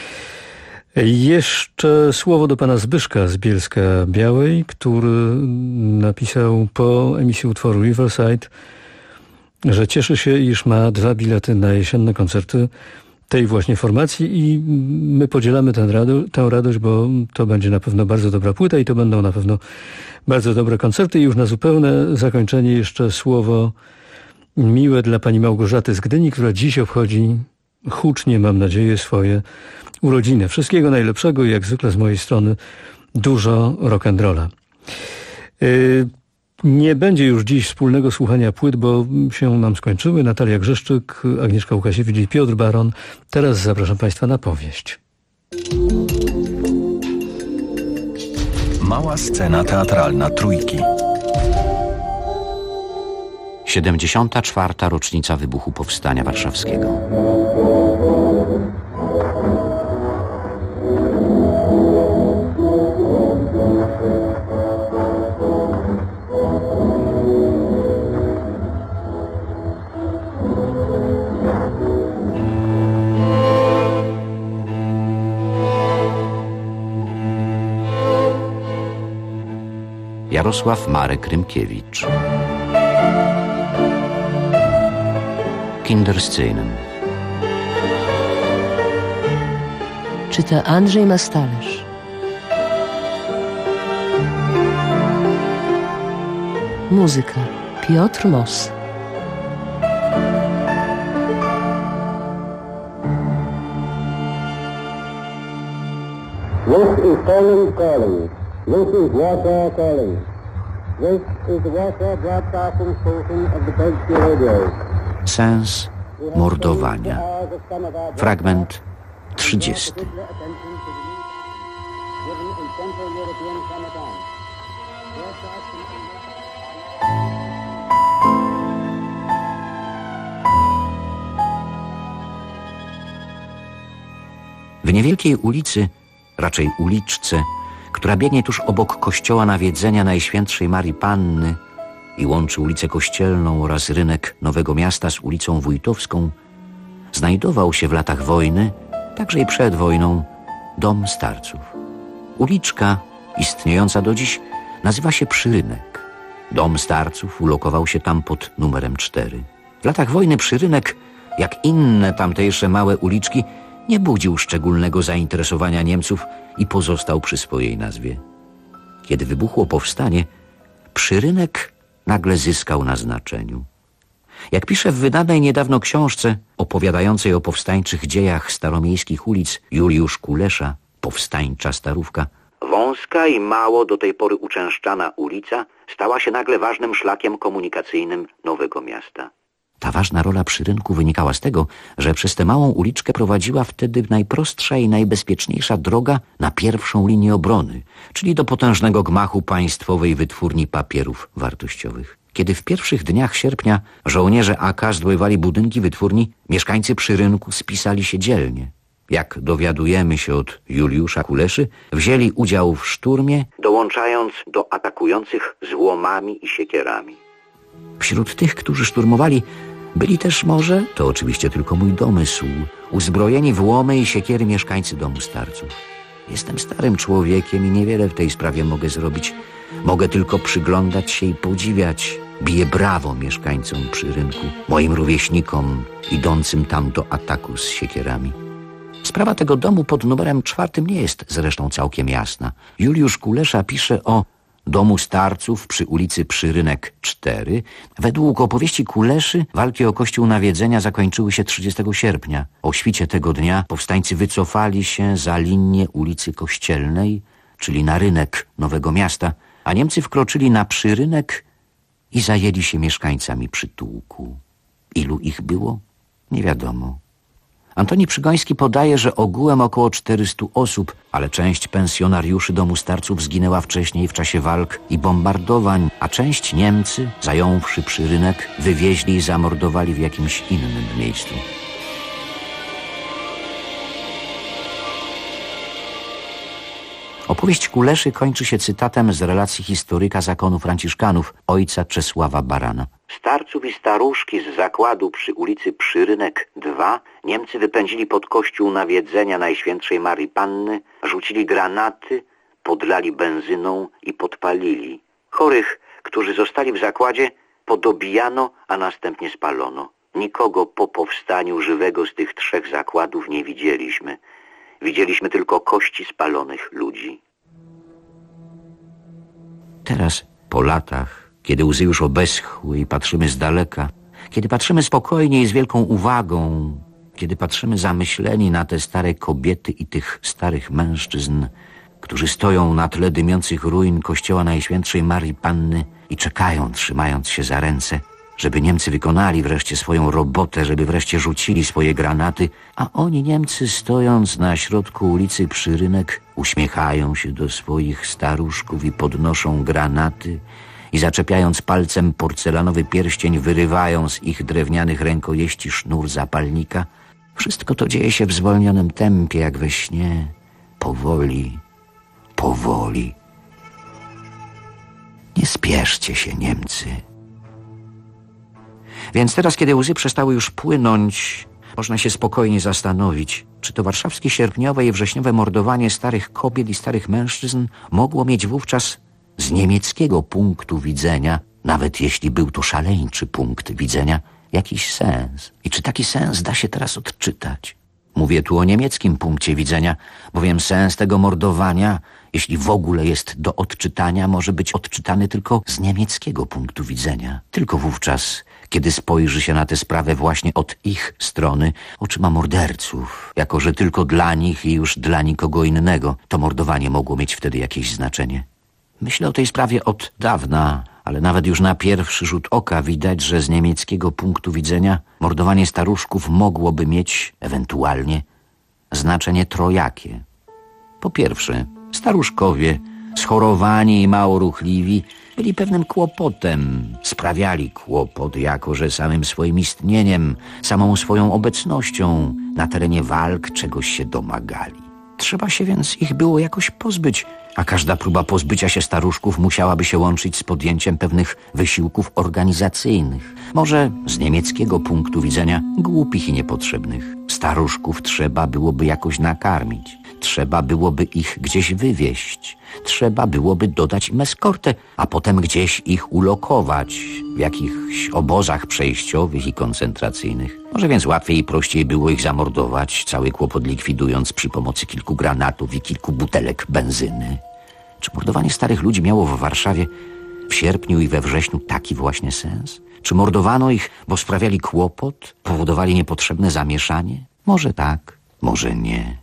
Jeszcze słowo do pana Zbyszka z Bielska Białej, który napisał po emisji utworu Riverside, że cieszy się, iż ma 2 bilety na jesienne koncerty tej właśnie formacji i my podzielamy tę radość, bo to będzie na pewno bardzo dobra płyta i to będą na pewno bardzo dobre koncerty. I już na zupełne zakończenie jeszcze słowo miłe dla pani Małgorzaty z Gdyni, która dziś obchodzi hucznie, mam nadzieję, swoje urodziny. Wszystkiego najlepszego i jak zwykle z mojej strony dużo rock'n'rolla. Nie będzie już dziś wspólnego słuchania płyt, bo się nam skończyły. Natalia Grzeszczyk, Agnieszka Łukasiewicz i Piotr Baron. Teraz zapraszam państwa na powieść. Mała scena teatralna Trójki. 74. rocznica wybuchu Powstania Warszawskiego. Jarosław Marek Rymkiewicz. Kinderscenen. Czyta Andrzej Mastalerz. Muzyka Piotr Moss. This is Poland calling. This is Warsaw calling. This is the Warsaw Broadcasting Station of the Polskie Radio. Sens mordowania. Fragment 30. W niewielkiej ulicy, raczej uliczce, która biegnie tuż obok kościoła Nawiedzenia Najświętszej Marii Panny i łączy ulicę Kościelną oraz rynek Nowego Miasta z ulicą Wójtowską, znajdował się w latach wojny, także i przed wojną, dom starców. Uliczka, istniejąca do dziś, nazywa się Przyrynek. Dom starców ulokował się tam pod numerem 4. W latach wojny Przyrynek, jak inne tamtejsze małe uliczki, nie budził szczególnego zainteresowania Niemców i pozostał przy swojej nazwie. Kiedy wybuchło powstanie, Przyrynek nagle zyskał na znaczeniu. Jak pisze w wydanej niedawno książce opowiadającej o powstańczych dziejach staromiejskich ulic Juliusz Kulesza, Powstańcza Starówka, wąska i mało do tej pory uczęszczana ulica stała się nagle ważnym szlakiem komunikacyjnym Nowego Miasta. Ta ważna rola przy rynku wynikała z tego, że przez tę małą uliczkę prowadziła wtedy najprostsza i najbezpieczniejsza droga na pierwszą linię obrony, czyli do potężnego gmachu Państwowej Wytwórni Papierów Wartościowych. Kiedy w pierwszych dniach sierpnia żołnierze AK zdobywali budynki wytwórni, mieszkańcy przy rynku spisali się dzielnie. Jak dowiadujemy się od Juliusza Kuleszy, wzięli udział w szturmie, dołączając do atakujących z łomami i siekierami. Wśród tych, którzy szturmowali, byli też może, to oczywiście tylko mój domysł, uzbrojeni w łomy i siekiery mieszkańcy Domu Starców. Jestem starym człowiekiem i niewiele w tej sprawie mogę zrobić. Mogę tylko przyglądać się i podziwiać. Biję brawo mieszkańcom przy rynku, moim rówieśnikom idącym tam do ataku z siekierami. Sprawa tego domu pod numerem 4 nie jest zresztą całkiem jasna. Juliusz Kulesza pisze o Domu Starców przy ulicy Przyrynek 4. Według opowieści Kuleszy walki o Kościół Nawiedzenia zakończyły się 30 sierpnia. O świcie tego dnia powstańcy wycofali się za linię ulicy Kościelnej, czyli na rynek Nowego Miasta, a Niemcy wkroczyli na Przyrynek i zajęli się mieszkańcami przytułku. Ilu ich było? Nie wiadomo. Antoni Przygoński podaje, że ogółem około 400 osób, ale część pensjonariuszy Domu Starców zginęła wcześniej w czasie walk i bombardowań, a część Niemcy, zająwszy Przyrynek, wywieźli i zamordowali w jakimś innym miejscu. Opowieść Kuleszy kończy się cytatem z relacji historyka zakonu franciszkanów, ojca Czesława Barana. Starców i staruszki z zakładu przy ulicy Przyrynek 2 Niemcy wypędzili pod Kościół Nawiedzenia Najświętszej Marii Panny, rzucili granaty, podlali benzyną i podpalili. Chorych, którzy zostali w zakładzie, podobijano, a następnie spalono. Nikogo po powstaniu żywego z tych 3 zakładów nie widzieliśmy. Widzieliśmy tylko kości spalonych ludzi. Teraz, po latach, kiedy łzy już obeschły i patrzymy z daleka, kiedy patrzymy spokojnie i z wielką uwagą, kiedy patrzymy zamyśleni na te stare kobiety i tych starych mężczyzn, którzy stoją na tle dymiących ruin Kościoła Najświętszej Marii Panny i czekają, trzymając się za ręce, żeby Niemcy wykonali wreszcie swoją robotę, żeby wreszcie rzucili swoje granaty, a oni, Niemcy, stojąc na środku ulicy Przyrynek, uśmiechają się do swoich staruszków i podnoszą granaty i zaczepiając palcem porcelanowy pierścień, wyrywają z ich drewnianych rękojeści sznur zapalnika. Wszystko to dzieje się w zwolnionym tempie, jak we śnie, powoli, powoli. Nie spieszcie się, Niemcy. Więc teraz, kiedy łzy przestały już płynąć, można się spokojnie zastanowić, czy to warszawskie sierpniowe i wrześniowe mordowanie starych kobiet i starych mężczyzn mogło mieć wówczas z niemieckiego punktu widzenia, nawet jeśli był to szaleńczy punkt widzenia, jakiś sens. I czy taki sens da się teraz odczytać? Mówię tu o niemieckim punkcie widzenia, bowiem sens tego mordowania, jeśli w ogóle jest do odczytania, może być odczytany tylko z niemieckiego punktu widzenia. Tylko wówczas, kiedy spojrzy się na tę sprawę właśnie od ich strony, oczyma morderców, jako że tylko dla nich i już dla nikogo innego to mordowanie mogło mieć wtedy jakieś znaczenie. Myślę o tej sprawie od dawna, ale nawet już na pierwszy rzut oka widać, że z niemieckiego punktu widzenia mordowanie staruszków mogłoby mieć, ewentualnie, znaczenie trojakie. Po pierwsze, staruszkowie, schorowani i mało ruchliwi, byli pewnym kłopotem. Sprawiali kłopot, jako że samym swoim istnieniem, samą swoją obecnością na terenie walk czegoś się domagali. Trzeba się więc ich było jakoś pozbyć, a każda próba pozbycia się staruszków musiałaby się łączyć z podjęciem pewnych wysiłków organizacyjnych. Może z niemieckiego punktu widzenia głupich i niepotrzebnych. Staruszków trzeba byłoby jakoś nakarmić. Trzeba byłoby ich gdzieś wywieźć. Trzeba byłoby dodać im eskortę, a potem gdzieś ich ulokować w jakichś obozach przejściowych i koncentracyjnych. Może więc łatwiej i prościej było ich zamordować, cały kłopot likwidując przy pomocy kilku granatów i kilku butelek benzyny. Czy mordowanie starych ludzi miało w Warszawie w sierpniu i we wrześniu taki właśnie sens? Czy mordowano ich, bo sprawiali kłopot, powodowali niepotrzebne zamieszanie? Może tak, może nie.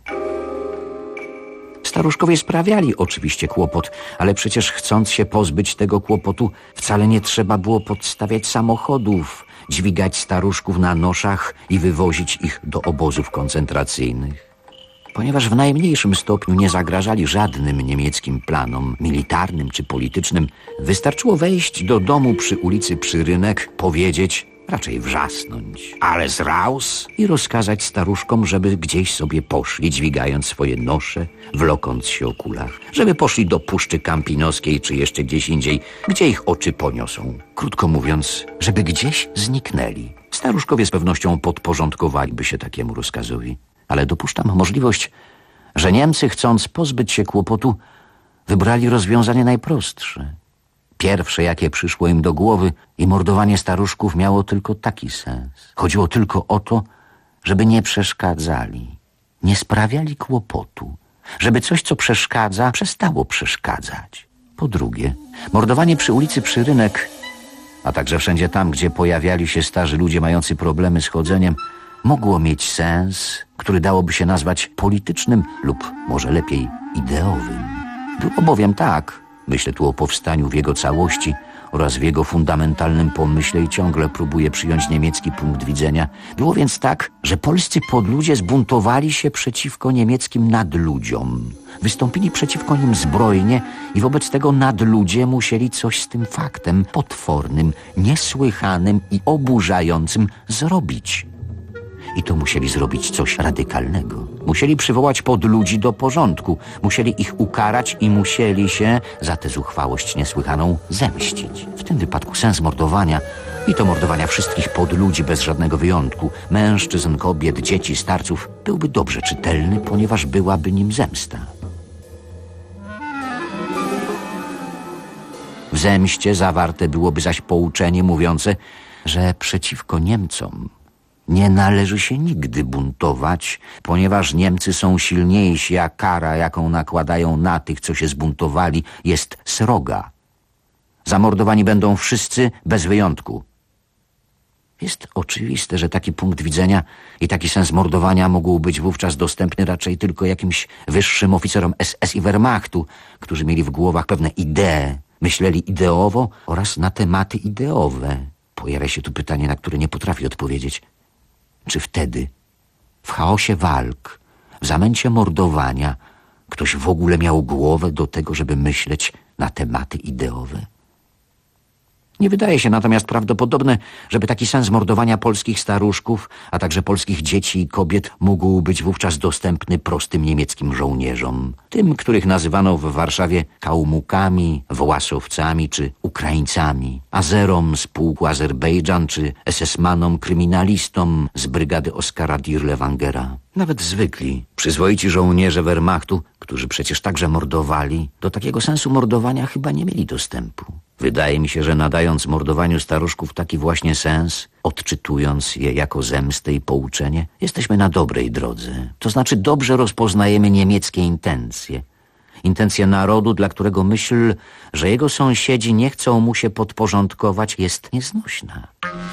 Staruszkowie sprawiali oczywiście kłopot, ale przecież chcąc się pozbyć tego kłopotu, wcale nie trzeba było podstawiać samochodów, dźwigać staruszków na noszach i wywozić ich do obozów koncentracyjnych. Ponieważ w najmniejszym stopniu nie zagrażali żadnym niemieckim planom militarnym czy politycznym, wystarczyło wejść do domu przy ulicy Przyrynek, powiedzieć, raczej wrzasnąć, alles raus i rozkazać staruszkom, żeby gdzieś sobie poszli, dźwigając swoje nosze, wlokąc się o kulach, żeby poszli do Puszczy Kampinoskiej czy jeszcze gdzieś indziej, gdzie ich oczy poniosą. Krótko mówiąc, żeby gdzieś zniknęli. Staruszkowie z pewnością podporządkowaliby się takiemu rozkazowi. Ale dopuszczam możliwość, że Niemcy, chcąc pozbyć się kłopotu, wybrali rozwiązanie najprostsze. Pierwsze, jakie przyszło im do głowy, i mordowanie staruszków miało tylko taki sens. Chodziło tylko o to, żeby nie przeszkadzali, nie sprawiali kłopotu, żeby coś, co przeszkadza, przestało przeszkadzać. Po drugie, mordowanie przy ulicy Przyrynek, a także wszędzie tam, gdzie pojawiali się starzy ludzie mający problemy z chodzeniem, mogło mieć sens, który dałoby się nazwać politycznym lub może lepiej ideowym. Było bowiem tak, myślę tu o powstaniu w jego całości oraz w jego fundamentalnym pomyśle i ciągle próbuję przyjąć niemiecki punkt widzenia. Było więc tak, że polscy podludzie zbuntowali się przeciwko niemieckim nadludziom. Wystąpili przeciwko nim zbrojnie i wobec tego nadludzie musieli coś z tym faktem potwornym, niesłychanym i oburzającym zrobić. I to musieli zrobić coś radykalnego. Musieli przywołać podludzi do porządku, musieli ich ukarać i musieli się za tę zuchwałość niesłychaną zemścić. W tym wypadku sens mordowania, i to mordowania wszystkich podludzi bez żadnego wyjątku, mężczyzn, kobiet, dzieci, starców, byłby dobrze czytelny, ponieważ byłaby nim zemsta. W zemście zawarte byłoby zaś pouczenie mówiące, że przeciwko Niemcom nie należy się nigdy buntować, ponieważ Niemcy są silniejsi, a kara, jaką nakładają na tych, co się zbuntowali, jest sroga. Zamordowani będą wszyscy bez wyjątku. Jest oczywiste, że taki punkt widzenia i taki sens mordowania mógł być wówczas dostępny raczej tylko jakimś wyższym oficerom SS i Wehrmachtu, którzy mieli w głowach pewne idee, myśleli ideowo oraz na tematy ideowe. Pojawia się tu pytanie, na które nie potrafię odpowiedzieć. Czy wtedy, w chaosie walk, w zamęcie mordowania, ktoś w ogóle miał głowę do tego, żeby myśleć na tematy ideowe? Nie wydaje się natomiast prawdopodobne, żeby taki sens mordowania polskich staruszków, a także polskich dzieci i kobiet mógł być wówczas dostępny prostym niemieckim żołnierzom. Tym, których nazywano w Warszawie kałmukami, własowcami czy Ukraińcami, Azerom z pułku Azerbejdżan czy SS-manom kryminalistom z brygady Oskara Dirlewangera. Nawet zwykli, przyzwoici żołnierze Wehrmachtu, którzy przecież także mordowali, do takiego sensu mordowania chyba nie mieli dostępu. Wydaje mi się, że nadając mordowaniu staruszków taki właśnie sens, odczytując je jako zemstę i pouczenie, jesteśmy na dobrej drodze. To znaczy dobrze rozpoznajemy niemieckie intencje. Intencje narodu, dla którego myśl, że jego sąsiedzi nie chcą mu się podporządkować, jest nieznośna.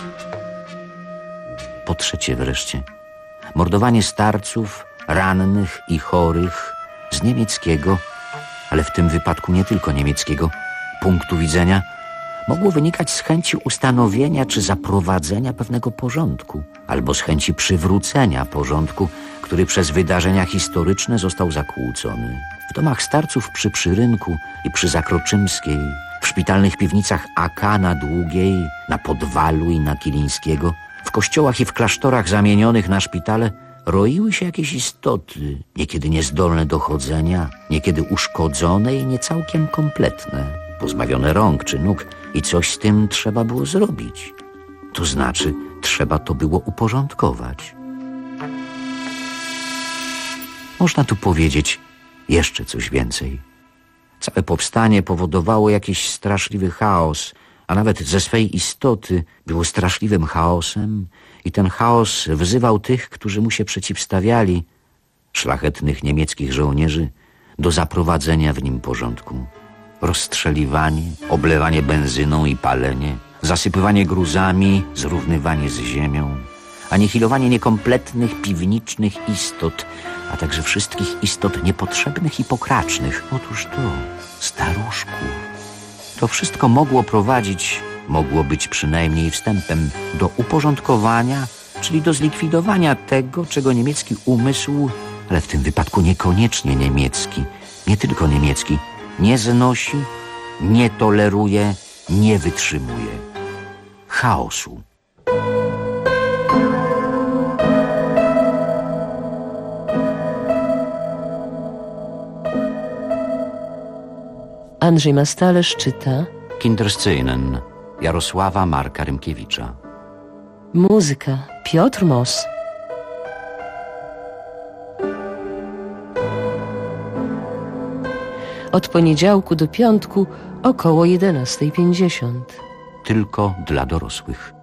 Po trzecie wreszcie, mordowanie starców, rannych i chorych z niemieckiego, ale w tym wypadku nie tylko niemieckiego, punktu widzenia mogło wynikać z chęci ustanowienia czy zaprowadzenia pewnego porządku, albo z chęci przywrócenia porządku, który przez wydarzenia historyczne został zakłócony. W domach starców przy Przyrynku i przy Zakroczymskiej, w szpitalnych piwnicach AK na Długiej, na Podwalu i na Kilińskiego, w kościołach i w klasztorach zamienionych na szpitale roiły się jakieś istoty, niekiedy niezdolne do chodzenia, niekiedy uszkodzone i niecałkiem kompletne, pozbawione rąk czy nóg, i coś z tym trzeba było zrobić. To znaczy, trzeba to było uporządkować. Można tu powiedzieć jeszcze coś więcej. Całe powstanie powodowało jakiś straszliwy chaos, a nawet ze swej istoty było straszliwym chaosem i ten chaos wzywał tych, którzy mu się przeciwstawiali, szlachetnych niemieckich żołnierzy, do zaprowadzenia w nim porządku. Rozstrzeliwanie, oblewanie benzyną i palenie, zasypywanie gruzami, zrównywanie z ziemią, anihilowanie niekompletnych piwniczych istot, a także wszystkich istot niepotrzebnych i pokracznych. Otóż to, staruszków. To wszystko mogło być przynajmniej wstępem do uporządkowania, czyli do zlikwidowania tego, czego niemiecki umysł, ale w tym wypadku niekoniecznie niemiecki, nie tylko niemiecki, nie znosi, nie toleruje, nie wytrzymuje. Chaosu. Andrzej Mastalerz czyta Kinderscenen Jarosława Marka Rymkiewicza. Muzyka Piotr Moss. Od poniedziałku do piątku około 11:50. Tylko dla dorosłych.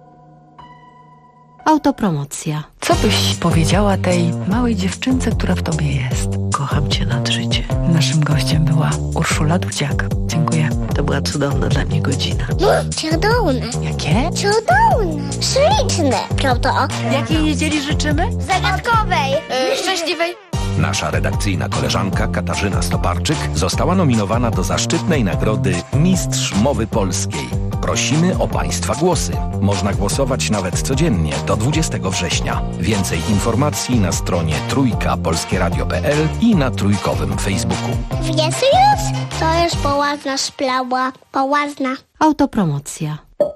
Autopromocja. Co byś powiedziała tej małej dziewczynce, która w tobie jest? Kocham cię nad życie. Naszym gościem była Urszula Dudziak. Dziękuję. To była cudowna dla mnie godzina. Cudowne. Jakie? Cudowne. Śliczne. Prawda? Jakiej niedzieli życzymy? Zagadkowej. Szczęśliwej. Nasza redakcyjna koleżanka Katarzyna Stoparczyk została nominowana do zaszczytnej nagrody Mistrz Mowy Polskiej. Prosimy o Państwa głosy. Można głosować nawet codziennie do 20 września. Więcej informacji na stronie trójkapolskieradio.pl i na trójkowym Facebooku. Wiesz już? To jest poważna sprawa. Poważna. Autopromocja.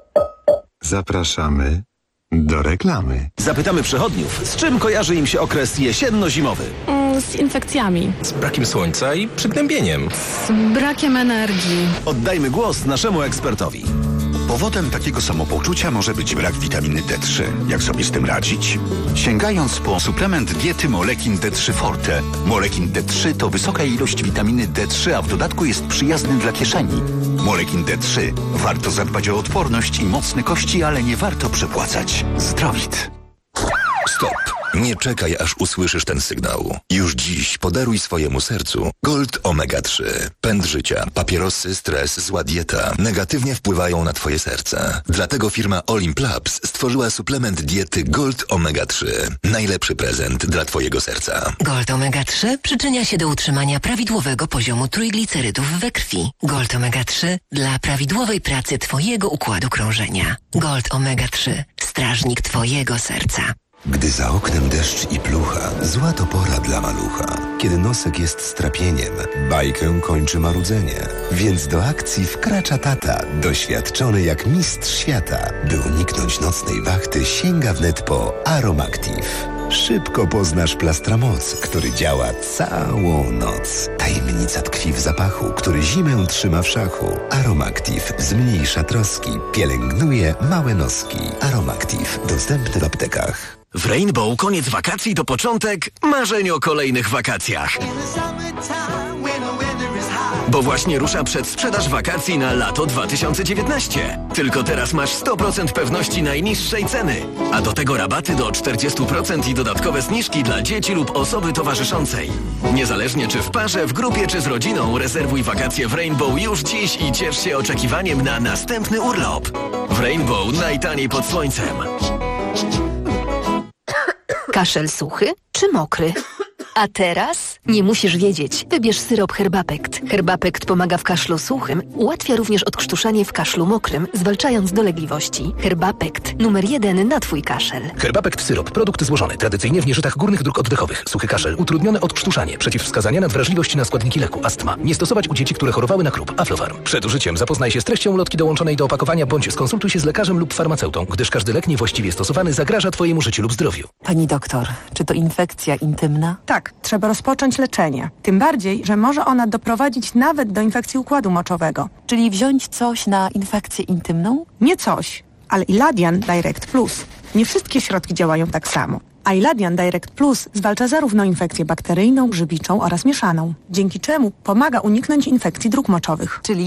Zapraszamy do reklamy. Zapytamy przechodniów, z czym kojarzy im się okres jesienno-zimowy? Z infekcjami. Z brakiem słońca i przygnębieniem. Z brakiem energii. Oddajmy głos naszemu ekspertowi. Powodem takiego samopoczucia może być brak witaminy D3. Jak sobie z tym radzić? Sięgając po suplement diety Molekin D3 Forte. Molekin D3 to wysoka ilość witaminy D3, a w dodatku jest przyjazny dla kieszeni. Molekin D3. Warto zadbać o odporność i mocne kości, ale nie warto przepłacać. Zdrowit. Stop. Nie czekaj, aż usłyszysz ten sygnał. Już dziś podaruj swojemu sercu Gold Omega 3. Pęd życia, papierosy, stres, zła dieta negatywnie wpływają na twoje serce. Dlatego firma Olimp Labs stworzyła suplement diety Gold Omega 3. Najlepszy prezent dla twojego serca. Gold Omega 3 przyczynia się do utrzymania prawidłowego poziomu trójglicerydów we krwi. Gold Omega 3 dla prawidłowej pracy twojego układu krążenia. Gold Omega 3. Strażnik twojego serca. Gdy za oknem deszcz i plucha, zła to pora dla malucha. Kiedy nosek jest strapieniem, bajkę kończy marudzenie. Więc do akcji wkracza tata, doświadczony jak mistrz świata. By uniknąć nocnej wachty, sięga wnet po Aromactive. Szybko poznasz Plastramoc, który działa całą noc. Tajemnica tkwi w zapachu, który zimę trzyma w szachu. Aromactive zmniejsza troski, pielęgnuje małe noski. Aromactive dostępny w aptekach. W Rainbow koniec wakacji to początek marzeń o kolejnych wakacjach. Bo właśnie rusza przedsprzedaż wakacji na lato 2019. Tylko teraz masz 100% pewności najniższej ceny. A do tego rabaty do 40% i dodatkowe zniżki dla dzieci lub osoby towarzyszącej. Niezależnie czy w parze, w grupie czy z rodziną, rezerwuj wakacje w Rainbow już dziś i ciesz się oczekiwaniem na następny urlop. W Rainbow najtaniej pod słońcem. Kaszel suchy czy mokry? A teraz nie musisz wiedzieć. Wybierz syrop Herbapekt. Herbapekt pomaga w kaszlu suchym, ułatwia również odkrztuszanie w kaszlu mokrym, zwalczając dolegliwości. Herbapekt. Numer 1 na twój kaszel. Herbapekt syrop. Produkt złożony tradycyjnie w nieżytach górnych dróg oddechowych. Suchy kaszel. Utrudnione odkrztuszanie. Przeciwwskazania na wrażliwość na składniki leku. Astma. Nie stosować u dzieci, które chorowały na krób. Aflofarm. Przed użyciem zapoznaj się z treścią ulotki dołączonej do opakowania bądź skonsultuj się z lekarzem lub farmaceutą, gdyż każdy lek niewłaściwie stosowany zagraża twojemu życiu lub zdrowiu. Pani doktor, czy to infekcja intymna? Tak, trzeba rozpocząć leczenie. Tym bardziej, że może ona doprowadzić nawet do infekcji układu moczowego. Czyli wziąć coś na infekcję intymną? Nie coś, ale Iladian Direct Plus. Nie wszystkie środki działają tak samo. A Iladian Direct Plus zwalcza zarówno infekcję bakteryjną, grzybiczą oraz mieszaną, dzięki czemu pomaga uniknąć infekcji dróg moczowych. Czyli